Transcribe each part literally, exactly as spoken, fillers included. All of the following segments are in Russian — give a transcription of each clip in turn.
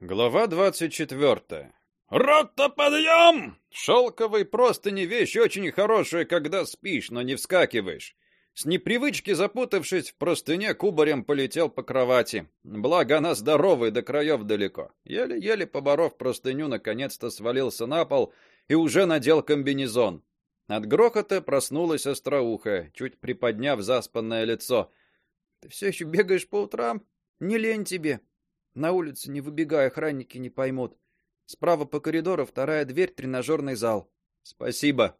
Глава двадцать четвёртая. «Рота, подъем!» Шелковый простыни вещь очень хорошая, когда спишь, но не вскакиваешь. С непривычки запутавшись в простыне, кубарем полетел по кровати. Благо она здоровая, до краев далеко. Еле-еле поборов простыню, наконец-то свалился на пол и уже надел комбинезон. От грохота проснулась остроухая, чуть приподняв заспанное лицо. «Ты все еще бегаешь по утрам? Не лень тебе. На улице не выбегай, охранники не поймут. Справа по коридору вторая дверь, тренажерный зал». «Спасибо».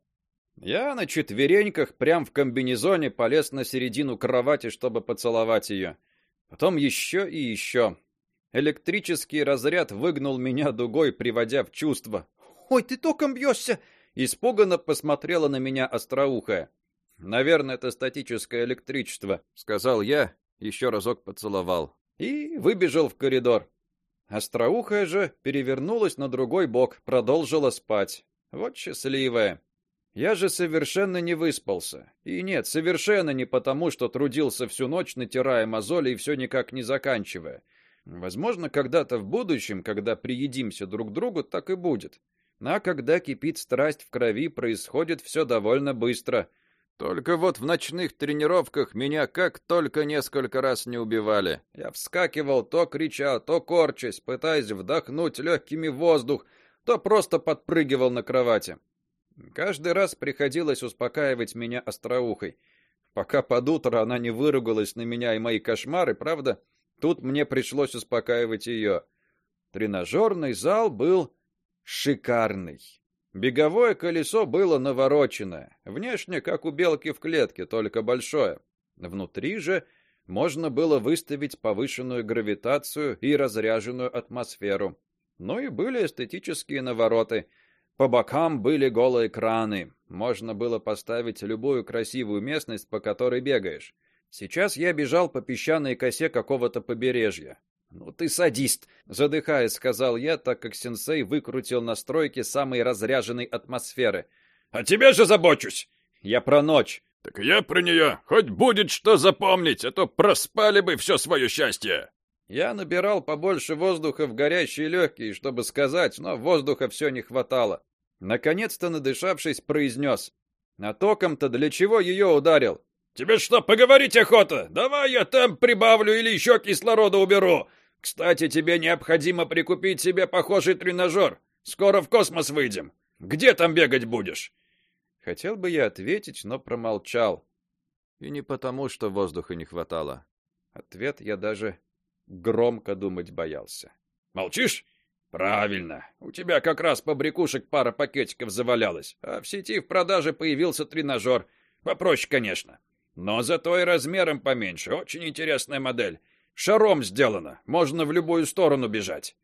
Я на четвереньках, прям в комбинезоне, полез на середину кровати, чтобы поцеловать ее. Потом еще и еще. Электрический разряд выгнул меня дугой, приводя в чувство. «Ой, ты током бьешься!» Испуганно посмотрела на меня остроухая. «Наверное, это статическое электричество», — сказал я, еще разок поцеловал. И выбежал в коридор. Остроухая же перевернулась на другой бок, продолжила спать. Вот счастливая. Я же совершенно не выспался. И нет, совершенно не потому, что трудился всю ночь, натирая мозоли и все никак не заканчивая. Возможно, когда-то в будущем, когда приедимся друг к другу, так и будет. А когда кипит страсть в крови, происходит все довольно быстро. Только вот в ночных тренировках меня как только несколько раз не убивали. Я вскакивал, то крича, то корчась, пытаясь вдохнуть легкими воздух, то просто подпрыгивал на кровати. Каждый раз приходилось успокаивать меня остроухой. Пока под утро она не выругалась на меня и мои кошмары, правда, тут мне пришлось успокаивать ее. Тренажерный зал был шикарный. Беговое колесо было навороченное, внешне как у белки в клетке, только большое. Внутри же можно было выставить повышенную гравитацию и разряженную атмосферу. Ну и были эстетические навороты. По бокам были голые краны. Можно было поставить любую красивую местность, по которой бегаешь. Сейчас я бежал по песчаной косе какого-то побережья. «Ну ты садист», — задыхаясь, сказал я, так как сенсей выкрутил настройки самой разряженной атмосферы. «О тебе же забочусь!» «Я про ночь». «Так я про нее. Хоть будет что запомнить, а то проспали бы все свое счастье». Я набирал побольше воздуха в горящие легкие, чтобы сказать, но воздуха все не хватало. Наконец-то, надышавшись, произнес. «А током-то для чего ее ударил?» «Тебе что, поговорить охота? Давай я темп прибавлю или еще кислорода уберу. Кстати, тебе необходимо прикупить себе похожий тренажер. Скоро в космос выйдем. Где там бегать будешь?» Хотел бы я ответить, но промолчал. И не потому, что воздуха не хватало. Ответ я даже громко думать боялся. «Молчишь? Правильно. У тебя как раз побрякушек пара пакетиков завалялась, а в сети в продаже появился тренажер. Попроще, конечно. Но зато и размером поменьше. Очень интересная модель. Шаром сделано. Можно в любую сторону бежать».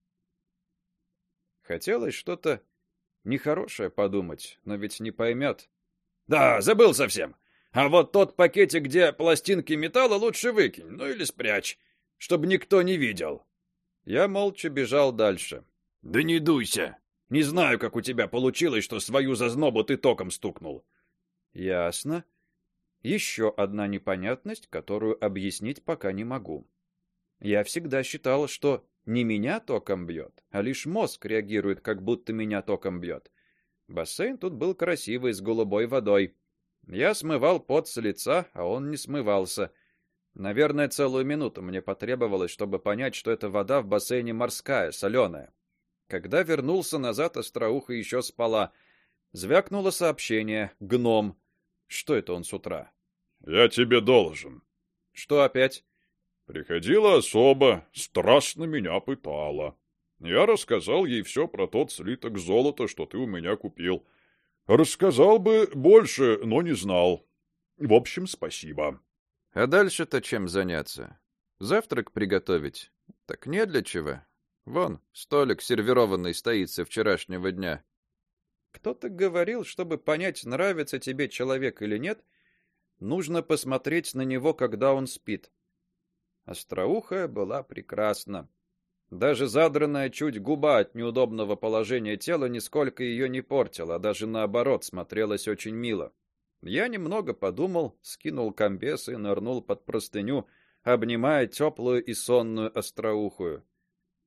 Хотелось что-то нехорошее подумать, но ведь не поймет. «Да, забыл совсем. А вот тот пакетик, где пластинки металла, лучше выкинь, ну или спрячь, чтобы никто не видел». Я молча бежал дальше. «Да не дуйся. Не знаю, как у тебя получилось, что свою зазнобу ты током стукнул». «Ясно. Еще одна непонятность, которую объяснить пока не могу. Я всегда считал, что не меня током бьет, а лишь мозг реагирует, как будто меня током бьет. Бассейн тут был красивый, с голубой водой. Я смывал пот с лица, а он не смывался. Наверное, целую минуту мне потребовалось, чтобы понять, что эта вода в бассейне морская, соленая. Когда вернулся назад, остроуха еще спала. Звякнуло сообщение: «Гном». Что это он с утра? «Я тебе должен». «Что опять?» «Приходила особа, страстно меня пытала. Я рассказал ей все про тот слиток золота, что ты у меня купил. Рассказал бы больше, но не знал. В общем, спасибо». «А дальше-то чем заняться? Завтрак приготовить? Так не для чего. Вон, столик сервированный стоит со вчерашнего дня. Кто-то говорил, чтобы понять, нравится тебе человек или нет, нужно посмотреть на него, когда он спит. Остроухая была прекрасна. Даже задранная чуть губа от неудобного положения тела нисколько ее не портила, а даже наоборот, смотрелась очень мило. Я немного подумал, скинул комбез и нырнул под простыню, обнимая теплую и сонную остроухую.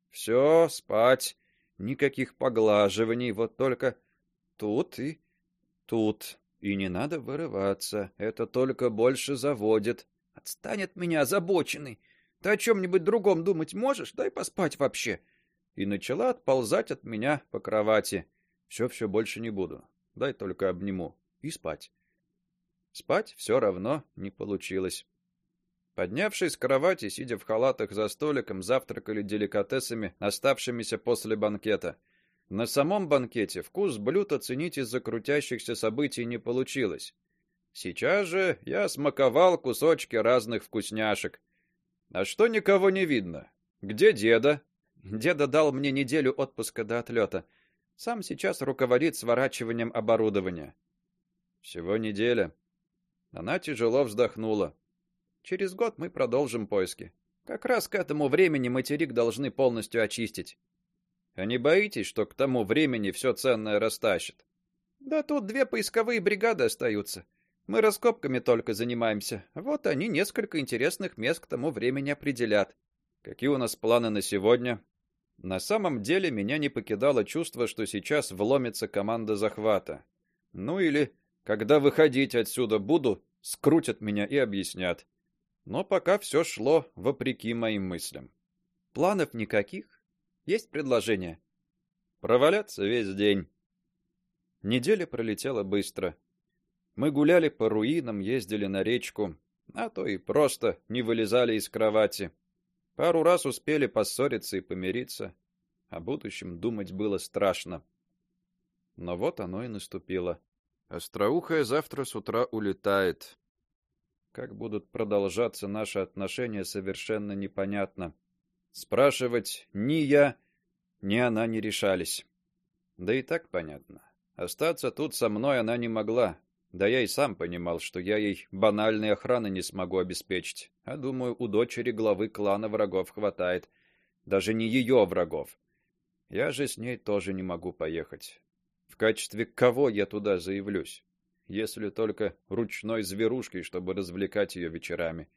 Все, спать. Никаких поглаживаний, вот только тут и тут. И не надо вырываться, это только больше заводит. Отстань от меня, озабоченный. Ты о чем-нибудь другом думать можешь? Дай поспать вообще. И начала отползать от меня по кровати. Все, все больше не буду. Дай только обниму и спать. Спать все равно не получилось. Поднявшись с кровати, сидя в халатах за столиком, завтракали деликатесами, оставшимися после банкета. На самом банкете вкус блюд оценить из-за крутящихся событий не получилось. Сейчас же я смаковал кусочки разных вкусняшек. А что никого не видно? Где деда? Деда дал мне неделю отпуска до отлета. Сам сейчас руководит сворачиванием оборудования. Всего неделя. Она тяжело вздохнула. Через год мы продолжим поиски. Как раз к этому времени материк должны полностью очистить. А не боитесь, что к тому времени все ценное растащат? Да тут две поисковые бригады остаются. Мы раскопками только занимаемся. Вот они несколько интересных мест к тому времени определят. Какие у нас планы на сегодня? На самом деле меня не покидало чувство, что сейчас вломится команда захвата. Ну или когда выходить отсюда буду, скрутят меня и объяснят. Но пока все шло вопреки моим мыслям. Планов никаких. Есть предложение. Проваляться весь день. Неделя пролетела быстро. Мы гуляли по руинам, ездили на речку, а то и просто не вылезали из кровати. Пару раз успели поссориться и помириться. О будущем думать было страшно. Но вот оно и наступило. Остроухая завтра с утра улетает. Как будут продолжаться наши отношения, совершенно непонятно. Спрашивать ни я, ни она не решались. Да и так понятно. Остаться тут со мной она не могла. Да я и сам понимал, что я ей банальной охраны не смогу обеспечить. А думаю, у дочери главы клана врагов хватает. Даже не ее врагов. Я же с ней тоже не могу поехать. В качестве кого я туда заявлюсь? Если только ручной зверушкой, чтобы развлекать ее вечерами.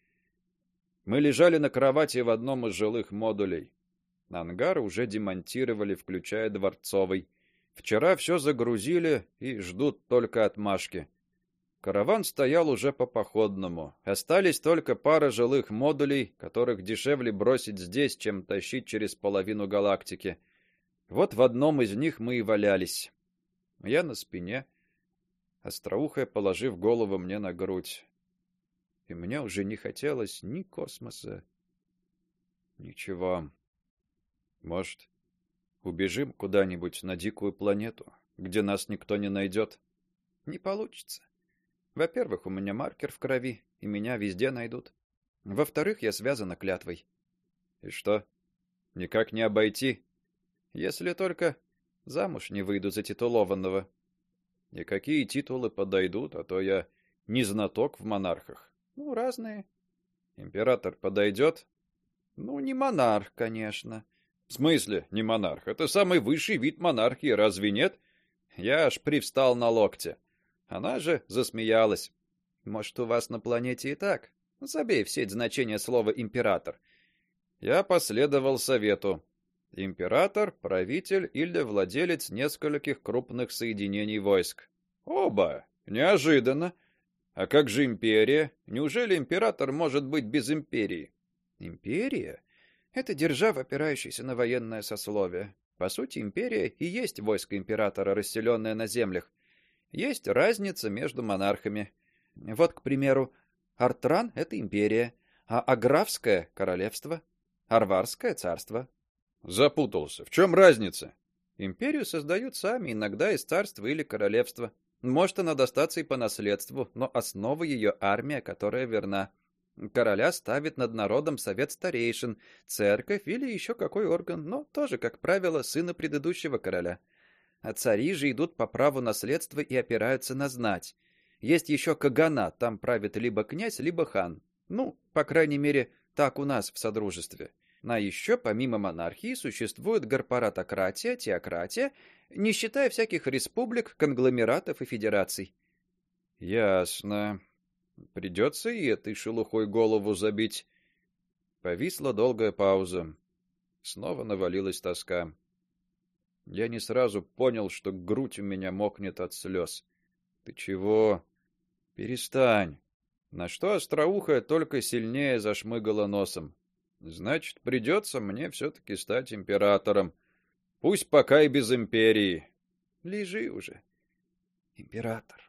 Мы лежали на кровати в одном из жилых модулей. Ангар уже демонтировали, включая дворцовый. Вчера все загрузили и ждут только отмашки. Караван стоял уже по походному. Остались только пара жилых модулей, которых дешевле бросить здесь, чем тащить через половину галактики. Вот в одном из них мы и валялись. Я на спине, остроухая положив голову мне на грудь. И мне уже не хотелось ни космоса, ничего. Может, убежим куда-нибудь на дикую планету, где нас никто не найдет? Не получится. Во-первых, у меня маркер в крови, и меня везде найдут. Во-вторых, я связана клятвой. И что? Никак не обойти? Если только замуж не выйду за титулованного. И какие титулы подойдут, а то я не знаток в монархах. Ну, разные. Император подойдет? Ну, не монарх, конечно. В смысле, не монарх? Это самый высший вид монархии, разве нет? Я аж привстал на локте. Она же засмеялась. Может, у вас на планете и так? Забей в сеть значение слова император. Я последовал совету. Император, правитель или владелец нескольких крупных соединений войск. Оба. Неожиданно. А как же империя? Неужели император может быть без империи? Империя это держава, опирающаяся на военное сословие. По сути, империя и есть войско императора, расселенное на землях. Есть разница между монархами. Вот, к примеру, Артран это империя, а Аграфское королевство, Арварское царство. Запутался. В чем разница? Империю создают сами, иногда из царства или королевства. Может она достаться и по наследству, но основа ее армия, которая верна. Короля ставит над народом совет старейшин, церковь или еще какой орган, но тоже, как правило, сына предыдущего короля. А цари же идут по праву наследства и опираются на знать. Есть еще каганат, там правит либо князь, либо хан. Ну, по крайней мере, так у нас в содружестве. А еще, помимо монархии, существует корпоратократия, теократия, не считая всяких республик, конгломератов и федераций. Ясно. Придется и этой шелухой голову забить. Повисла долгая пауза. Снова навалилась тоска. Я не сразу понял, что грудь у меня мокнет от слез. Ты чего? Перестань. На что остроухая только сильнее зашмыгала носом. Значит, придется мне все таки стать императором. Пусть пока и без империи. Лежи уже, император.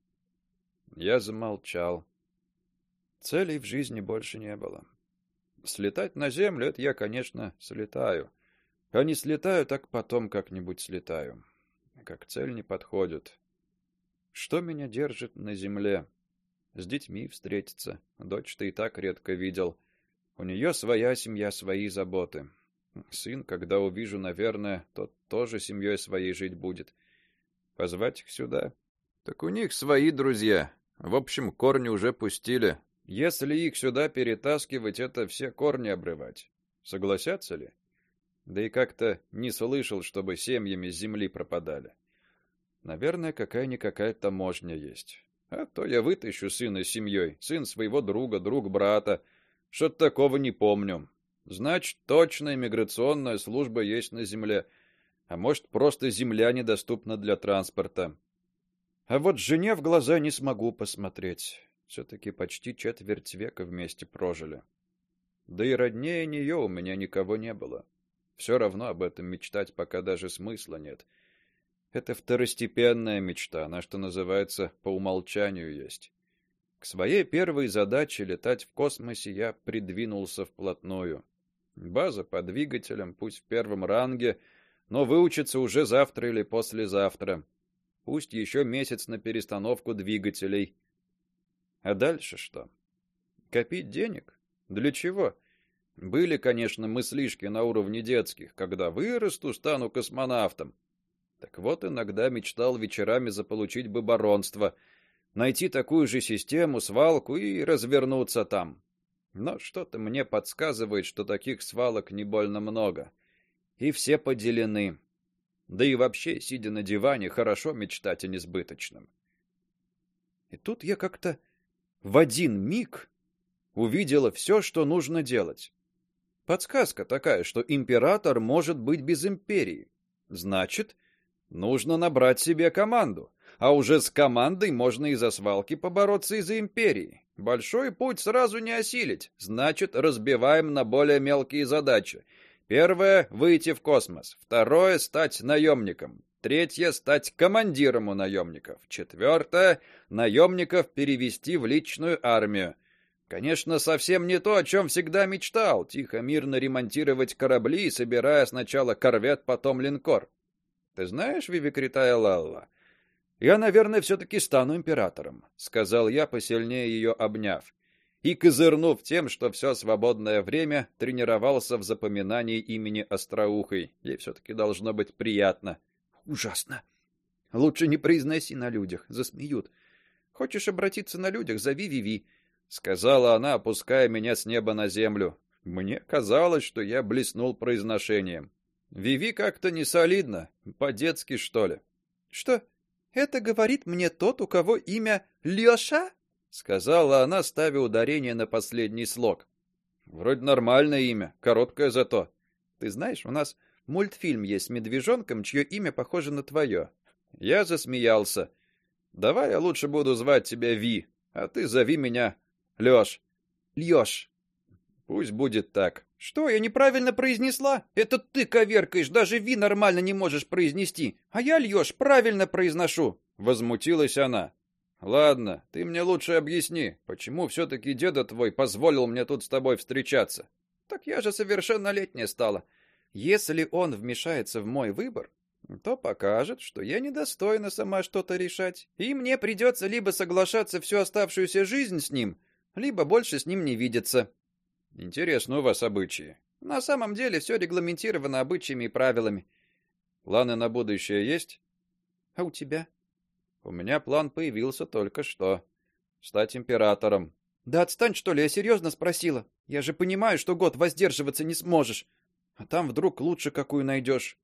Я замолчал. Целей в жизни больше не было. Слетать на землю — это я, конечно, слетаю. А не слетаю, так потом как-нибудь слетаю. Как цель не подходит. Что меня держит на земле? С детьми встретиться. Дочь-то и так редко видел. У нее своя семья, свои заботы. Сын, когда увижу, наверное, тот тоже семьей своей жить будет. Позвать их сюда? Так у них свои друзья. В общем, корни уже пустили. Если их сюда перетаскивать, это все корни обрывать. Согласятся ли? Да и как-то не слышал, чтобы семьями с земли пропадали. Наверное, какая-никакая таможня есть. А то я вытащу сына с семьей, сын своего друга, друг брата. Что-то такого не помню. Значит, точно иммиграционная служба есть на земле. А может, просто земля недоступна для транспорта. А вот жене в глаза не смогу посмотреть. Все-таки почти четверть века вместе прожили. Да и роднее нее у меня никого не было. Все равно об этом мечтать пока даже смысла нет. Это второстепенная мечта, она, что называется, по умолчанию есть. К своей первой задаче летать в космосе я придвинулся вплотную. База по двигателям, пусть в первом ранге, но выучиться уже завтра или послезавтра. Пусть еще месяц на перестановку двигателей. А дальше что? Копить денег? Для чего? Были, конечно, мыслишки на уровне детских, когда вырасту, стану космонавтом. Так вот, иногда мечтал вечерами заполучить бы баронство, найти такую же систему, свалку и развернуться там. Но что-то мне подсказывает, что таких свалок не больно много, и все поделены. Да и вообще, сидя на диване, хорошо мечтать о несбыточном. И тут я как-то в один миг увидела все, что нужно делать. Подсказка такая, что император может быть без империи. Значит, нужно набрать себе команду, а уже с командой можно и за свалки побороться, и за империей. Большой путь сразу не осилить, значит, разбиваем на более мелкие задачи. Первое — выйти в космос. Второе — стать наемником. Третье — стать командиром у наемников. Четвертое — наемников перевести в личную армию. Конечно, совсем не то, о чем всегда мечтал: тихо, мирно ремонтировать корабли, собирая сначала корвет, потом линкор. Ты знаешь, Вивикритая Лалла, я, наверное, все-таки стану императором, сказал я, посильнее ее обняв, и козырнув тем, что все свободное время тренировался в запоминании имени Остроухой. Ей все-таки должно быть приятно. Ужасно. Лучше не произноси на людях, засмеют. Хочешь обратиться на людях, зови Виви, сказала она, опуская меня с неба на землю. Мне казалось, что я блеснул произношением. Виви как-то не солидно, по-детски, что ли. Что? Это говорит мне тот, у кого имя Лёша? Сказала она, ставя ударение на последний слог. Вроде нормальное имя, короткое зато. Ты знаешь, у нас мультфильм есть с медвежонком, чье имя похоже на твое. Я засмеялся. Давай я лучше буду звать тебя Ви, а ты зови меня Лёш. Лёш. Пусть будет так. Что, я неправильно произнесла? Это ты коверкаешь, даже Ви нормально не можешь произнести. А я, Лёш, правильно произношу, возмутилась она. Ладно, ты мне лучше объясни, почему все таки деда твой позволил мне тут с тобой встречаться? Так я же совершеннолетняя стала. Если он вмешается в мой выбор, то покажет, что я недостойна сама что-то решать, и мне придется либо соглашаться всю оставшуюся жизнь с ним, либо больше с ним не видеться. Интересно у вас обычаи. На самом деле все регламентировано обычаями и правилами. Планы на будущее есть? А у тебя? У меня план появился только что. Стать императором. Да отстань, что ли, я серьезно спросила. Я же понимаю, что год воздерживаться не сможешь. А там вдруг лучше какую найдешь.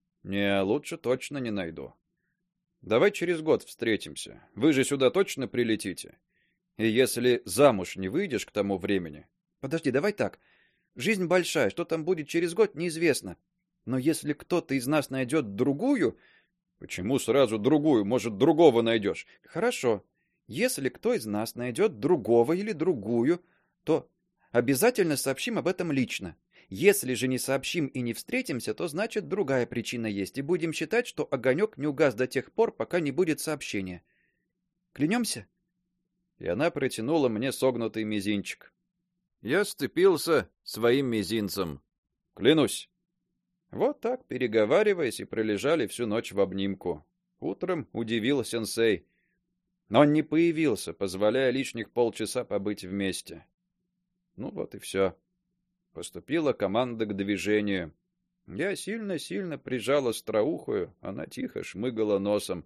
Не, лучше точно не найду. Давай через год встретимся. Вы же сюда точно прилетите? И если замуж не выйдешь к тому времени... Подожди, давай так. Жизнь большая, что там будет через год, неизвестно. Но если кто-то из нас найдет другую... Почему сразу другую? Может, другого найдешь? Хорошо. Если кто из нас найдет другого или другую, то обязательно сообщим об этом лично. Если же не сообщим и не встретимся, то значит другая причина есть, и будем считать, что огонек не угас до тех пор, пока не будет сообщения. Клянемся? И она протянула мне согнутый мизинчик. Я сцепился своим мизинцем. Клянусь. Вот так, переговариваясь, и пролежали всю ночь в обнимку. Утром удивил сенсей. Но он не появился, позволяя лишних полчаса побыть вместе. Ну вот и все. Поступила команда к движению. Я сильно-сильно прижал остроухую, она тихо шмыгала носом.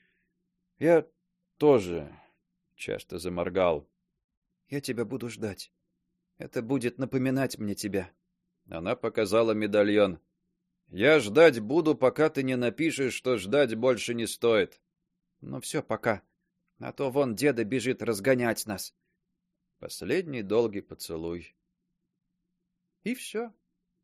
Я тоже часто заморгал. Я тебя буду ждать. Это будет напоминать мне тебя. Она показала медальон. Я ждать буду, пока ты не напишешь, что ждать больше не стоит. Ну все, пока. А то вон деда бежит разгонять нас. Последний долгий поцелуй. И все.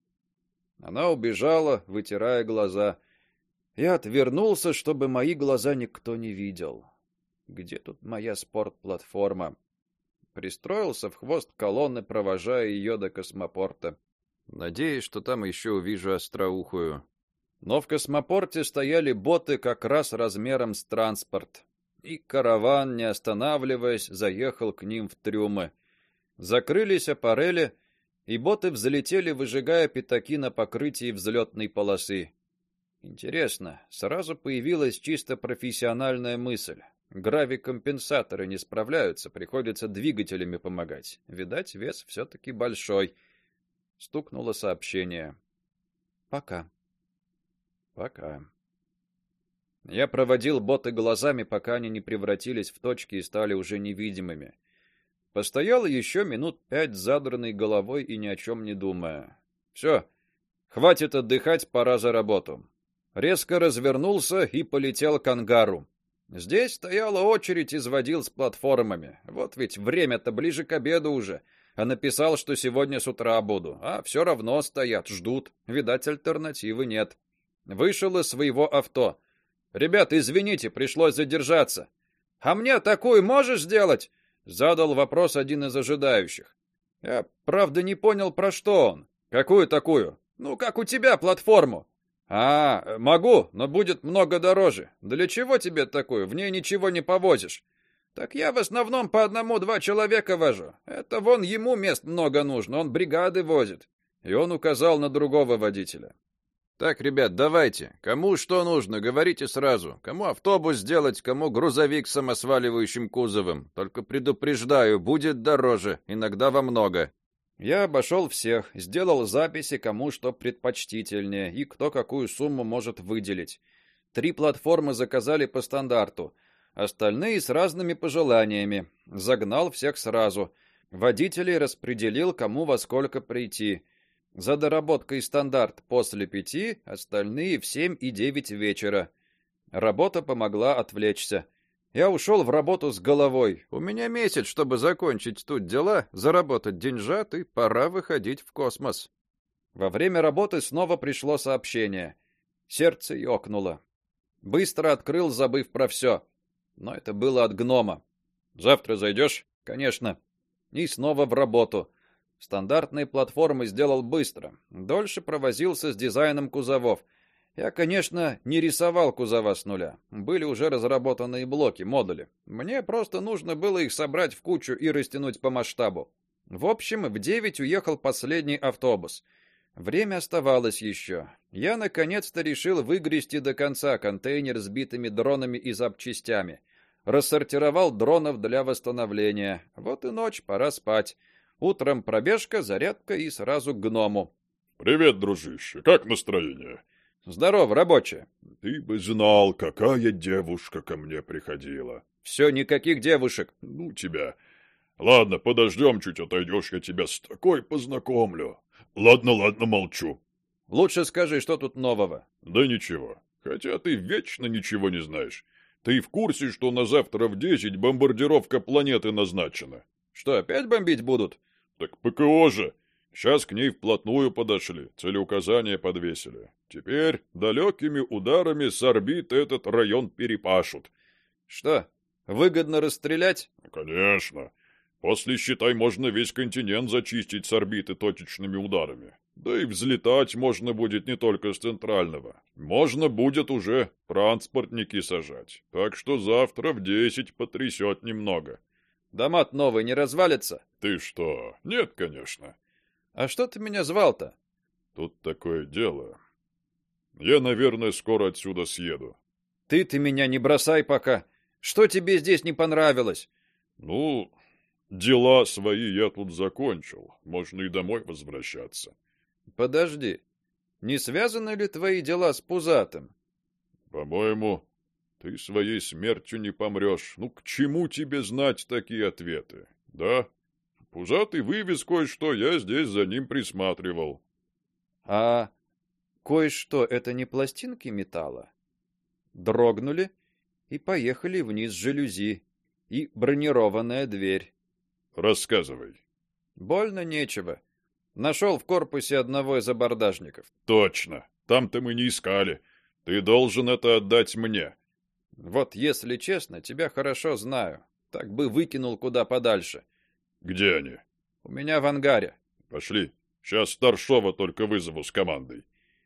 Она убежала, вытирая глаза. Я отвернулся, чтобы мои глаза никто не видел. Где тут моя спортплатформа? Пристроился в хвост колонны, провожая ее до космопорта. Надеюсь, что там еще увижу остроухую. Но в космопорте стояли боты как раз размером с транспорт. И караван, не останавливаясь, заехал к ним в трюмы. Закрылись аппарели, и боты взлетели, выжигая пятаки на покрытии взлетной полосы. Интересно, сразу появилась чисто профессиональная мысль. Гравикомпенсаторы не справляются, приходится двигателями помогать. Видать, вес все-таки большой. Стукнуло сообщение. Пока. Пока. Я проводил боты глазами, пока они не превратились в точки и стали уже невидимыми. Постоял еще минут пять с задранной головой и ни о чем не думая. Все, хватит отдыхать, пора за работу. Резко развернулся и полетел к ангару. Здесь стояла очередь из водил с платформами. Вот ведь время-то ближе к обеду уже. А написал, что сегодня с утра буду. А все равно стоят, ждут. Видать, альтернативы нет. Вышел из своего авто. Ребята, извините, пришлось задержаться. А мне такую можешь сделать? Задал вопрос один из ожидающих. Я, правда, не понял, про что он. Какую такую? Ну, как у тебя платформу. А, могу, но будет много дороже. Для чего тебе такую? В ней ничего не повозишь. Так я в основном по одному-два человека вожу. Это вон ему мест много нужно, он бригады возит. И он указал на другого водителя. Так, ребят, давайте. Кому что нужно, говорите сразу. Кому автобус сделать, кому грузовик с самосваливающим кузовом. Только предупреждаю, будет дороже, иногда во много. Я обошел всех, сделал записи, кому что предпочтительнее и кто какую сумму может выделить. Три платформы заказали по стандарту. Остальные с разными пожеланиями. Загнал всех сразу. Водителей распределил, кому во сколько прийти. За доработкой стандарт после пяти, остальные в семь и девять вечера. Работа помогла отвлечься. Я ушел в работу с головой. У меня месяц, чтобы закончить тут дела, заработать деньжат, и пора выходить в космос. Во время работы снова пришло сообщение. Сердце ёкнуло. Быстро открыл, забыв про все. Но это было от гнома. Завтра зайдешь? Конечно. И снова в работу. Стандартные платформы сделал быстро. Дольше провозился с дизайном кузовов. Я, конечно, не рисовал кузова с нуля. Были уже разработанные блоки, модули. Мне просто нужно было их собрать в кучу и растянуть по масштабу. В общем, в девять уехал последний автобус. Время оставалось еще. Я наконец-то решил выгрести до конца контейнер с битыми дронами и запчастями. Рассортировал дронов для восстановления. Вот и ночь, пора спать. Утром пробежка, зарядка и сразу к гному. Привет, дружище. Как настроение? Здорово, рабочая. Ты бы знал, какая девушка ко мне приходила. Все, никаких девушек. Ну тебя. Ладно, подождем, чуть отойдешь, я тебя с такой познакомлю. Ладно, ладно, молчу. Лучше скажи, что тут нового? Да ничего. Хотя ты вечно ничего не знаешь. Ты в курсе, что на завтра в десять бомбардировка планеты назначена? Что, опять бомбить будут? Так ПКО же. Сейчас к ней вплотную подошли, целеуказания подвесили. Теперь далекими ударами с орбиты этот район перепашут. Что, выгодно расстрелять? Конечно. После, считай, можно весь континент зачистить с орбиты точечными ударами. Да и взлетать можно будет не только с центрального. Можно будет уже транспортники сажать. Так что завтра в десять потрясет немного. Дома-то новые не развалятся? Ты что? Нет, конечно. А что ты меня звал-то? Тут такое дело. Я, наверное, скоро отсюда съеду. Ты-ты меня не бросай пока. Что тебе здесь не понравилось? Ну, дела свои я тут закончил. Можно и домой возвращаться. Подожди. Не связаны ли твои дела с Пузатым? По-моему, ты своей смертью не помрешь. Ну, к чему тебе знать такие ответы? Да? Пузатый вывез кое-что, я здесь за ним присматривал. А кое-что это не пластинки металла? Дрогнули и поехали вниз жалюзи и бронированная дверь. Рассказывай. Больно нечего. Нашел в корпусе одного из абордажников. Точно. Там-то мы не искали. Ты должен это отдать мне. Вот, если честно, тебя хорошо знаю. Так бы выкинул куда подальше. Где они? У меня в ангаре. Пошли. Сейчас старшова только вызову с командой.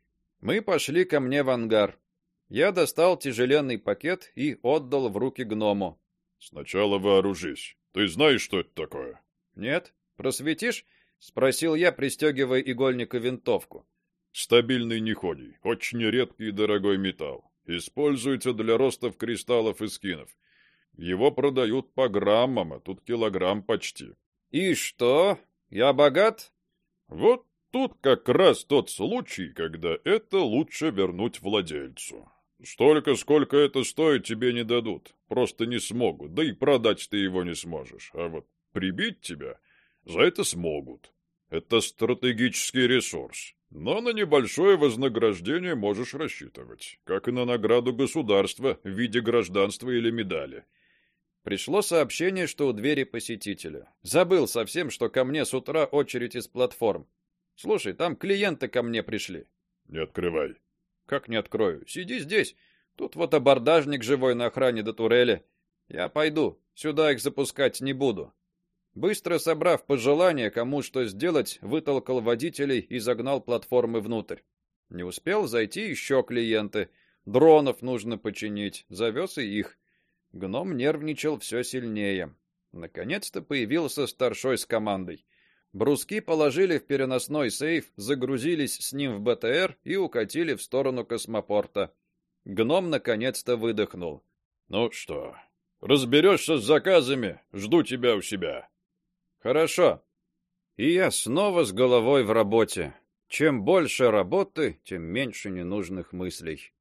Мы пошли ко мне в ангар. Я достал тяжеленный пакет и отдал в руки гному. Сначала вооружись. Ты знаешь, что это такое? Нет? Просветишь? Спросил я, пристегивая игольник и винтовку. Стабильный неходий. Очень редкий и дорогой металл. Используется для ростов кристаллов и скинов. Его продают по граммам, а тут килограмм почти. И что? Я богат? Вот тут как раз тот случай, когда это лучше вернуть владельцу. Столько, сколько это стоит, тебе не дадут. Просто не смогут, да и продать ты его не сможешь. А вот прибить тебя за это смогут. Это стратегический ресурс. Но на небольшое вознаграждение можешь рассчитывать, как и на награду государства в виде гражданства или медали. Пришло сообщение, что у двери посетителя. Забыл совсем, что ко мне с утра очередь из платформ. Слушай, там клиенты ко мне пришли. Не открывай. Как не открою? Сиди здесь. Тут вот абордажник живой на охране до турели. Я пойду. Сюда их запускать не буду. Быстро собрав пожелания, кому что сделать, вытолкал водителей и загнал платформы внутрь. Не успел зайти еще клиенты. Дронов нужно починить. Завез и их. Гном нервничал все сильнее. Наконец-то появился старшой с командой. Бруски положили в переносной сейф, загрузились с ним в БТР и укатили в сторону космопорта. Гном наконец-то выдохнул. Ну что, разберешься с заказами, жду тебя у себя. Хорошо. И я снова с головой в работе. Чем больше работы, тем меньше ненужных мыслей.